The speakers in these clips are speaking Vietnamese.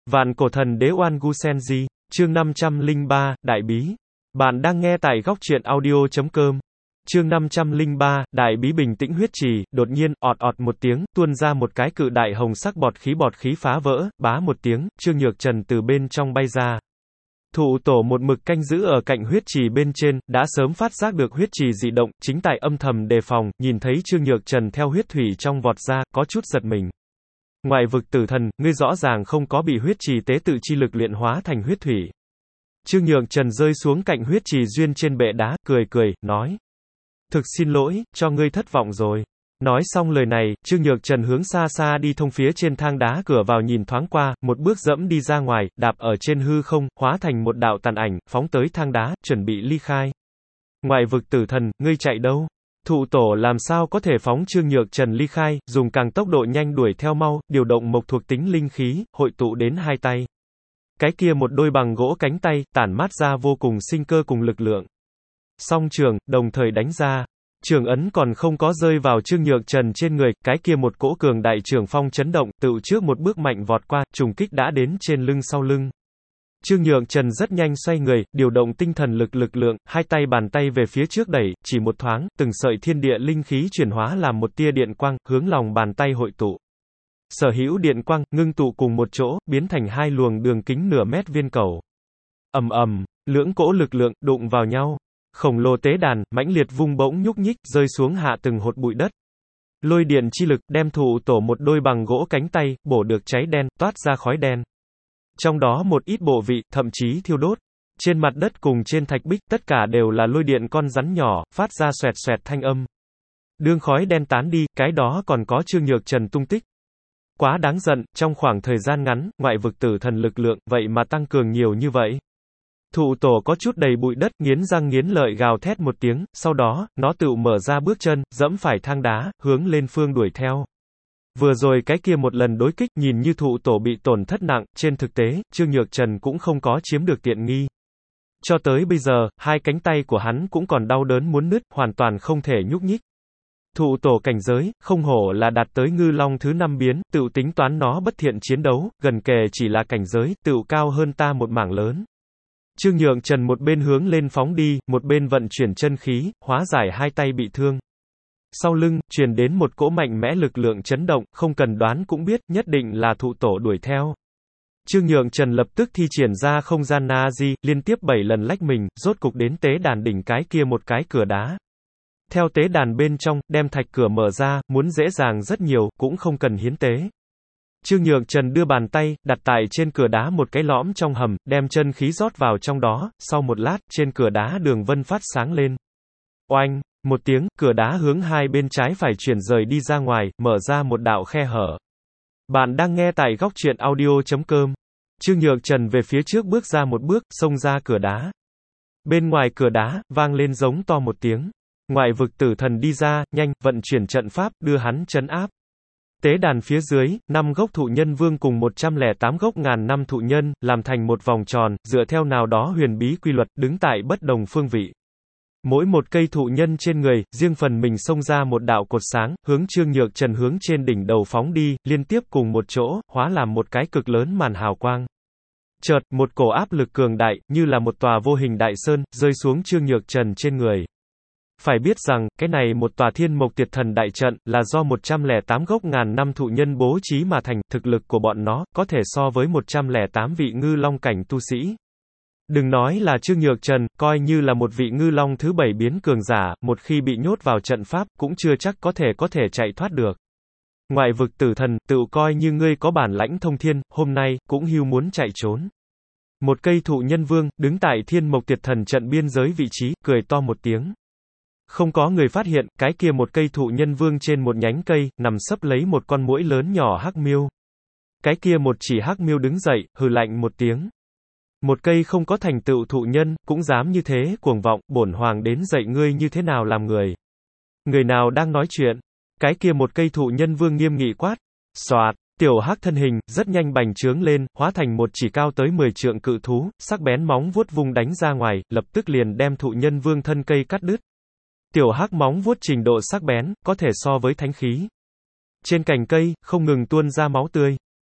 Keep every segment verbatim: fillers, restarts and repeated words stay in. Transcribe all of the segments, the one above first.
Vạn cổ thần đế Oan Gu Senji, chương năm trăm lẻ ba, Đại Bí. Bạn đang nghe tại góc truyện audio chấm com. Chương năm trăm lẻ ba, Đại Bí bình tĩnh huyết trì, đột nhiên, ọt ọt một tiếng, tuôn ra một cái cự đại hồng sắc bọt khí bọt khí phá vỡ, bá một tiếng, Trương Nhược Trần từ bên trong bay ra. Thụ tổ một mực canh giữ ở cạnh huyết trì bên trên, đã sớm phát giác được huyết trì dị động, chính tại âm thầm đề phòng, nhìn thấy Trương Nhược Trần theo huyết thủy trong vọt ra, có chút giật mình. Ngoại vực tử thần, ngươi rõ ràng không có bị huyết trì tế tự chi lực luyện hóa thành huyết thủy. Trương Nhược Trần rơi xuống cạnh huyết trì duyên trên bệ đá, cười cười, nói. Thực xin lỗi, cho ngươi thất vọng rồi. Nói xong lời này, Trương Nhược Trần hướng xa xa đi thông phía trên thang đá cửa vào nhìn thoáng qua, một bước dẫm đi ra ngoài, đạp ở trên hư không, hóa thành một đạo tàn ảnh, phóng tới thang đá, chuẩn bị ly khai. Ngoại vực tử thần, ngươi chạy đâu? Thụ tổ làm sao có thể phóng Trương Nhược Trần ly khai, dùng càng tốc độ nhanh đuổi theo mau, điều động mộc thuộc tính linh khí, hội tụ đến hai tay. Cái kia một đôi bằng gỗ cánh tay, tản mát ra vô cùng sinh cơ cùng lực lượng. Song trường, đồng thời đánh ra. Trường ấn còn không có rơi vào Trương Nhược Trần trên người, cái kia một cỗ cường đại trường phong chấn động, tự trước một bước mạnh vọt qua, trùng kích đã đến trên lưng sau lưng. Trương Nhược Trần rất nhanh xoay người, điều động tinh thần lực lực lượng, hai tay bàn tay về phía trước đẩy, chỉ một thoáng, từng sợi thiên địa linh khí chuyển hóa làm một tia điện quang, hướng lòng bàn tay hội tụ. Sở hữu điện quang, ngưng tụ cùng một chỗ, biến thành hai luồng đường kính nửa mét viên cầu. Ầm ầm, lưỡng cỗ lực lượng, đụng vào nhau. Khổng lồ tế đàn, mãnh liệt vung bỗng nhúc nhích, rơi xuống hạ từng hột bụi đất. Lôi điện chi lực, đem thụ tổ một đôi bằng gỗ cánh tay, bổ được cháy đen, toát ra khói đen. Trong đó một ít bộ vị, thậm chí thiêu đốt. Trên mặt đất cùng trên thạch bích, tất cả đều là lôi điện con rắn nhỏ, phát ra xoẹt xoẹt thanh âm. Đương khói đen tán đi, cái đó còn có Trương Nhược Trần tung tích. Quá đáng giận, trong khoảng thời gian ngắn, ngoại vực tử thần lực lượng, vậy mà tăng cường nhiều như vậy. Thụ tổ có chút đầy bụi đất, nghiến răng nghiến lợi gào thét một tiếng, sau đó, nó tự mở ra bước chân, dẫm phải thang đá, hướng lên phương đuổi theo. Vừa rồi cái kia một lần đối kích, nhìn như thụ tổ bị tổn thất nặng, trên thực tế, Trương Nhược Trần cũng không có chiếm được tiện nghi. Cho tới bây giờ, hai cánh tay của hắn cũng còn đau đớn muốn nứt, hoàn toàn không thể nhúc nhích. Thụ tổ cảnh giới, không hổ là đạt tới ngư long thứ năm biến, tự tính toán nó bất thiện chiến đấu, gần kề chỉ là cảnh giới, tự cao hơn ta một mảng lớn. Trương Nhược Trần một bên hướng lên phóng đi, một bên vận chuyển chân khí, hóa giải hai tay bị thương. Sau lưng, truyền đến một cỗ mạnh mẽ lực lượng chấn động, không cần đoán cũng biết, nhất định là thụ tổ đuổi theo. Trương Nhược Trần lập tức thi triển ra không gian Na-di, liên tiếp bảy lần lách mình, rốt cục đến tế đàn đỉnh cái kia một cái cửa đá. Theo tế đàn bên trong, đem thạch cửa mở ra, muốn dễ dàng rất nhiều, cũng không cần hiến tế. Trương Nhược Trần đưa bàn tay, đặt tại trên cửa đá một cái lõm trong hầm, đem chân khí rót vào trong đó, sau một lát, trên cửa đá đường vân phát sáng lên. Oanh, một tiếng, cửa đá hướng hai bên trái phải chuyển rời đi ra ngoài, mở ra một đạo khe hở. Bạn đang nghe tại góc truyện audio chấm com. Trương Nhược Trần về phía trước bước ra một bước, xông ra cửa đá. Bên ngoài cửa đá, vang lên giống to một tiếng. Ngoại vực tử thần đi ra, nhanh, vận chuyển trận pháp, đưa hắn trấn áp. Tế đàn phía dưới, năm gốc thụ nhân vương cùng một trăm lẻ tám gốc ngàn năm thụ nhân, làm thành một vòng tròn, dựa theo nào đó huyền bí quy luật, đứng tại bất đồng phương vị. Mỗi một cây thụ nhân trên người, riêng phần mình xông ra một đạo cột sáng, hướng Trương Nhược Trần hướng trên đỉnh đầu phóng đi, liên tiếp cùng một chỗ, hóa làm một cái cực lớn màn hào quang. Chợt, một cổ áp lực cường đại, như là một tòa vô hình đại sơn, rơi xuống Trương Nhược Trần trên người. Phải biết rằng, cái này một tòa thiên mộc tiệt thần đại trận, là do một trăm lẻ tám gốc ngàn năm thụ nhân bố trí mà thành, thực lực của bọn nó, có thể so với một trăm lẻ tám vị ngư long cảnh tu sĩ. Đừng nói là Trương Nhược Trần, coi như là một vị ngư long thứ bảy biến cường giả, một khi bị nhốt vào trận pháp, cũng chưa chắc có thể có thể chạy thoát được. Ngoại vực tử thần, tự coi như ngươi có bản lãnh thông thiên, hôm nay, cũng hưu muốn chạy trốn. Một cây thụ nhân vương, đứng tại thiên mộc tiệt thần trận biên giới vị trí, cười to một tiếng. Không có người phát hiện, cái kia một cây thụ nhân vương trên một nhánh cây, nằm sấp lấy một con muỗi lớn nhỏ hắc miêu. Cái kia một chỉ hắc miêu đứng dậy, hừ lạnh một tiếng. Một cây không có thành tựu thụ nhân, cũng dám như thế, cuồng vọng, bổn hoàng đến dạy ngươi như thế nào làm người. Người nào đang nói chuyện? Cái kia một cây thụ nhân vương nghiêm nghị quát. Xoạt, tiểu hắc thân hình, rất nhanh bành trướng lên, hóa thành một chỉ cao tới mười trượng cự thú, sắc bén móng vuốt vung đánh ra ngoài, lập tức liền đem thụ nhân vương thân cây cắt đứt. Tiểu hắc móng vuốt trình độ sắc bén, có thể so với thánh khí. Trên cành cây, không ngừng tuôn ra máu tươi.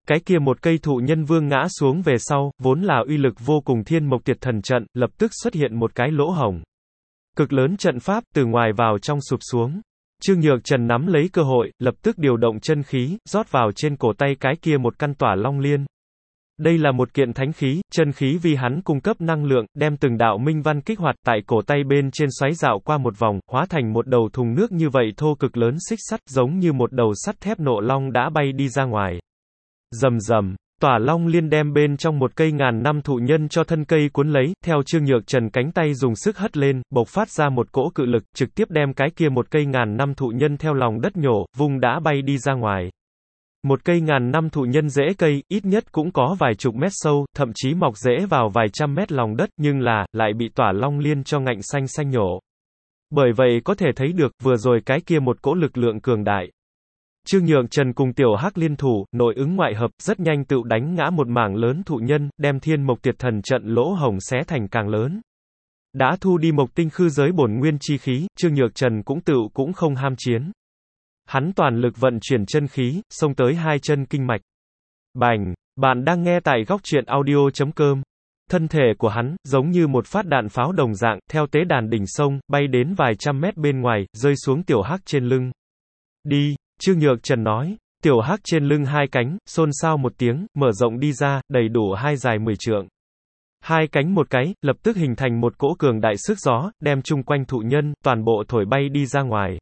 Cái kia một cây thụ nhân vương ngã xuống về sau, vốn là uy lực vô cùng thiên mộc tiệt thần trận, lập tức xuất hiện một cái lỗ hổng. Cực lớn trận pháp, từ ngoài vào trong sụp xuống. Trương Nhược Trần nắm lấy cơ hội, lập tức điều động chân khí, rót vào trên cổ tay cái kia một căn tỏa long liên. Đây là một kiện thánh khí, chân khí vì hắn cung cấp năng lượng, đem từng đạo minh văn kích hoạt tại cổ tay bên trên xoáy dạo qua một vòng, hóa thành một đầu thùng nước như vậy thô cực lớn xích sắt, giống như một đầu sắt thép nộ long đã bay đi ra ngoài. Rầm rầm, tỏa long liên đem bên trong một cây ngàn năm thụ nhân cho thân cây cuốn lấy, theo Trương Nhược Trần cánh tay dùng sức hất lên, bộc phát ra một cỗ cự lực, trực tiếp đem cái kia một cây ngàn năm thụ nhân theo lòng đất nhổ, vung đã bay đi ra ngoài. Một cây ngàn năm thụ nhân rễ cây, ít nhất cũng có vài chục mét sâu, thậm chí mọc rễ vào vài trăm mét lòng đất, nhưng là, lại bị tỏa long liên cho ngạnh xanh xanh nhổ. Bởi vậy có thể thấy được, vừa rồi cái kia một cỗ lực lượng cường đại. Trương Nhược Trần cùng Tiểu Hắc liên thủ, nội ứng ngoại hợp, rất nhanh tự đánh ngã một mảng lớn thụ nhân, đem thiên mộc tiệt thần trận lỗ hổng xé thành càng lớn. Đã thu đi mộc tinh khư giới bổn nguyên chi khí, Trương Nhược Trần cũng tự cũng không ham chiến. Hắn toàn lực vận chuyển chân khí, xông tới hai chân kinh mạch. Bành, bạn đang nghe tại góc truyện audio chấm com. Thân thể của hắn, giống như một phát đạn pháo đồng dạng, theo tế đàn đỉnh sông, bay đến vài trăm mét bên ngoài, rơi xuống Tiểu Hắc trên lưng. Đi, Trương Nhược Trần nói. Tiểu Hắc trên lưng hai cánh, xôn xao một tiếng, mở rộng đi ra, đầy đủ hai dài mười trượng. Hai cánh một cái, lập tức hình thành một cỗ cường đại sức gió, đem chung quanh thụ nhân, toàn bộ thổi bay đi ra ngoài.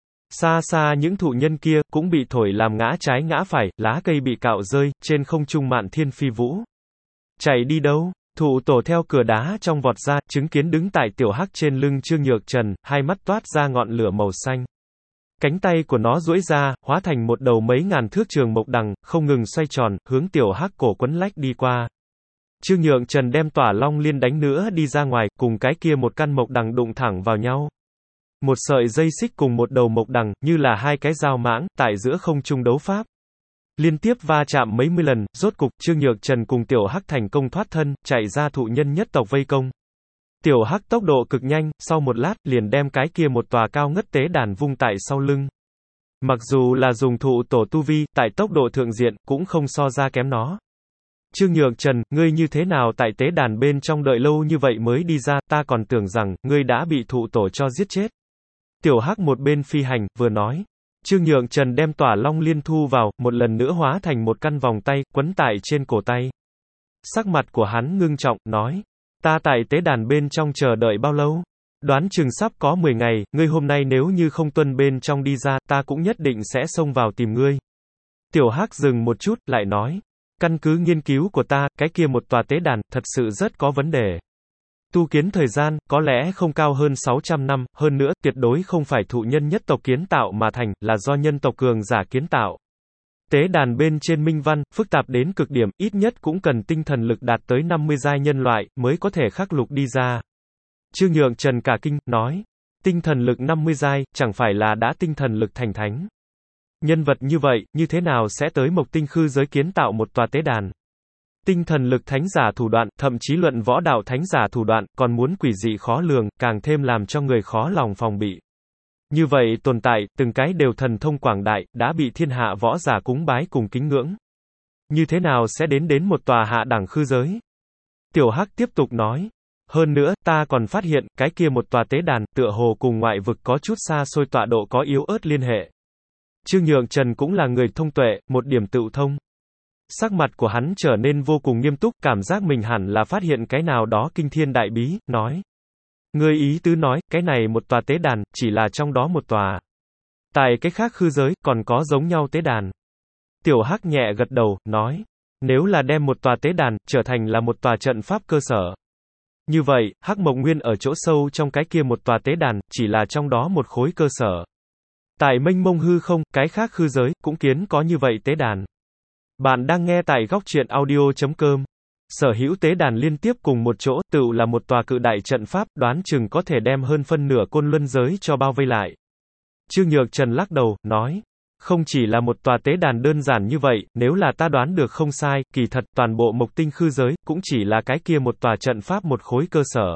Xa xa những thụ nhân kia, cũng bị thổi làm ngã trái ngã phải, lá cây bị cạo rơi, trên không trung mạn thiên phi vũ. Chạy đi đâu? Thụ tổ theo cửa đá trong vọt ra, chứng kiến đứng tại Tiểu Hắc trên lưng Trương Nhược Trần, hai mắt toát ra ngọn lửa màu xanh. Cánh tay của nó duỗi ra, hóa thành một đầu mấy ngàn thước trường mộc đằng, không ngừng xoay tròn, hướng Tiểu Hắc cổ quấn lách đi qua. Trương Nhược Trần đem tỏa long liên đánh nữa đi ra ngoài, cùng cái kia một căn mộc đằng đụng thẳng vào nhau. Một sợi dây xích cùng một đầu mộc đằng, như là hai cái dao mãng, tại giữa không trung đấu pháp. Liên tiếp va chạm mấy mươi lần, rốt cục, Trương Nhược Trần cùng Tiểu Hắc thành công thoát thân, chạy ra thụ nhân nhất tộc vây công. Tiểu Hắc tốc độ cực nhanh, sau một lát, liền đem cái kia một tòa cao ngất tế đàn vung tại sau lưng. Mặc dù là dùng thụ tổ tu vi, tại tốc độ thượng diện, cũng không so ra kém nó. Trương Nhược Trần, ngươi như thế nào tại tế đàn bên trong đợi lâu như vậy mới đi ra, ta còn tưởng rằng, ngươi đã bị thụ tổ cho giết chết. Tiểu Hắc một bên phi hành, vừa nói. Trương Nhược Trần đem tỏa long liên thu vào, một lần nữa hóa thành một căn vòng tay, quấn tại trên cổ tay. Sắc mặt của hắn ngưng trọng, nói. Ta tại tế đàn bên trong chờ đợi bao lâu? Đoán chừng sắp có mười ngày, ngươi hôm nay nếu như không tuân bên trong đi ra, ta cũng nhất định sẽ xông vào tìm ngươi. Tiểu Hắc dừng một chút, lại nói. Căn cứ nghiên cứu của ta, cái kia một tòa tế đàn, thật sự rất có vấn đề. Tu kiến thời gian, có lẽ không cao hơn sáu trăm năm, hơn nữa, tuyệt đối không phải thụ nhân nhất tộc kiến tạo mà thành, là do nhân tộc cường giả kiến tạo. Tế đàn bên trên minh văn, phức tạp đến cực điểm, ít nhất cũng cần tinh thần lực đạt tới năm mươi giai nhân loại, mới có thể khắc lục đi ra. Trương Nhược Trần cả kinh, nói, tinh thần lực năm mươi giai, chẳng phải là đã tinh thần lực thành thánh. Nhân vật như vậy, như thế nào sẽ tới mộc tinh khư giới kiến tạo một tòa tế đàn? Tinh thần lực thánh giả thủ đoạn, thậm chí luận võ đạo thánh giả thủ đoạn, còn muốn quỷ dị khó lường, càng thêm làm cho người khó lòng phòng bị. Như vậy tồn tại, từng cái đều thần thông quảng đại, đã bị thiên hạ võ giả cúng bái cùng kính ngưỡng. Như thế nào sẽ đến đến một tòa hạ đẳng khư giới? Tiểu Hắc tiếp tục nói. Hơn nữa, ta còn phát hiện, cái kia một tòa tế đàn, tựa hồ cùng ngoại vực có chút xa xôi tọa độ có yếu ớt liên hệ. Trương Nhược Trần cũng là người thông tuệ, một điểm tự thông. Sắc mặt của hắn trở nên vô cùng nghiêm túc, cảm giác mình hẳn là phát hiện cái nào đó kinh thiên đại bí, nói. Ngươi ý tứ nói, cái này một tòa tế đàn, chỉ là trong đó một tòa. Tại cái khác khư giới, còn có giống nhau tế đàn. Tiểu Hắc nhẹ gật đầu, nói. Nếu là đem một tòa tế đàn, trở thành là một tòa trận pháp cơ sở. Như vậy, Hắc Mộc Nguyên ở chỗ sâu trong cái kia một tòa tế đàn, chỉ là trong đó một khối cơ sở. Tại mênh mông hư không, cái khác khư giới, cũng kiến có như vậy tế đàn. Bạn đang nghe tại góc truyện audio chấm com. Sở hữu tế đàn liên tiếp cùng một chỗ, tự là một tòa cự đại trận pháp, đoán chừng có thể đem hơn phân nửa côn luân giới cho bao vây lại. Trương Nhược Trần lắc đầu, nói. Không chỉ là một tòa tế đàn đơn giản như vậy, nếu là ta đoán được không sai, kỳ thật, toàn bộ mộc tinh khư giới, cũng chỉ là cái kia một tòa trận pháp một khối cơ sở.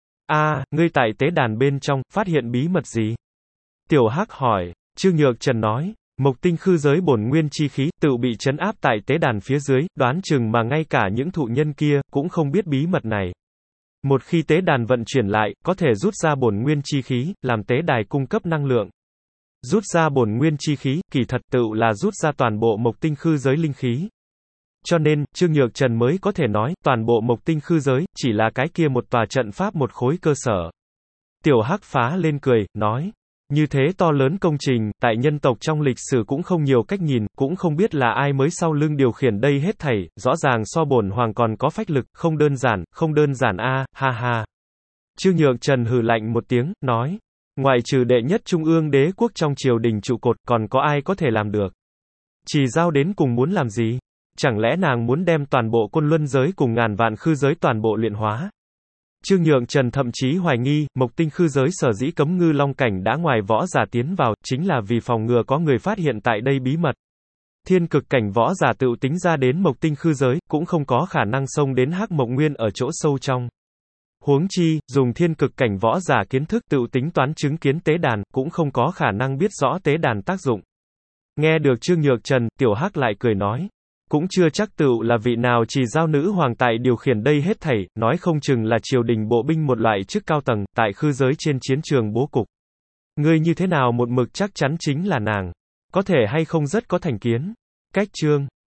A, à, ngươi tại tế đàn bên trong, phát hiện bí mật gì? Tiểu Hắc hỏi. Trương Nhược Trần nói. Mộc tinh khư giới bổn nguyên chi khí, tự bị trấn áp tại tế đàn phía dưới, đoán chừng mà ngay cả những thụ nhân kia, cũng không biết bí mật này. Một khi tế đàn vận chuyển lại, có thể rút ra bổn nguyên chi khí, làm tế đài cung cấp năng lượng. Rút ra bổn nguyên chi khí, kỳ thật tự là rút ra toàn bộ mộc tinh khư giới linh khí. Cho nên, Trương Nhược Trần mới có thể nói, toàn bộ mộc tinh khư giới, chỉ là cái kia một tòa trận pháp một khối cơ sở. Tiểu Hắc phá lên cười, nói. Như thế to lớn công trình, tại nhân tộc trong lịch sử cũng không nhiều cách nhìn, cũng không biết là ai mới sau lưng điều khiển đây hết thảy, rõ ràng so bổn hoàng còn có phách lực, không đơn giản, không đơn giản a, ha ha. Trương Nhược Trần hừ lạnh một tiếng, nói. Ngoại trừ đệ nhất trung ương đế quốc trong triều đình trụ cột, còn có ai có thể làm được? Chỉ giao đến cùng muốn làm gì? Chẳng lẽ nàng muốn đem toàn bộ côn luân giới cùng ngàn vạn khư giới toàn bộ luyện hóa? Trương Nhượng Trần thậm chí hoài nghi, mộc tinh khư giới sở dĩ cấm ngư long cảnh đã ngoài võ giả tiến vào, chính là vì phòng ngừa có người phát hiện tại đây bí mật. Thiên cực cảnh võ giả tự tính ra đến mộc tinh khư giới, cũng không có khả năng xông đến hắc mộc nguyên ở chỗ sâu trong. Huống chi, dùng thiên cực cảnh võ giả kiến thức tự tính toán chứng kiến tế đàn, cũng không có khả năng biết rõ tế đàn tác dụng. Nghe được Trương Nhược Trần, Tiểu Hắc lại cười nói. Cũng chưa chắc tựu là vị nào chỉ giao nữ hoàng tại điều khiển đây hết thảy, nói không chừng là triều đình bộ binh một loại chức cao tầng, tại khư giới trên chiến trường bố cục. Ngươi như thế nào một mực chắc chắn chính là nàng? Có thể hay không rất có thành kiến? Cách chương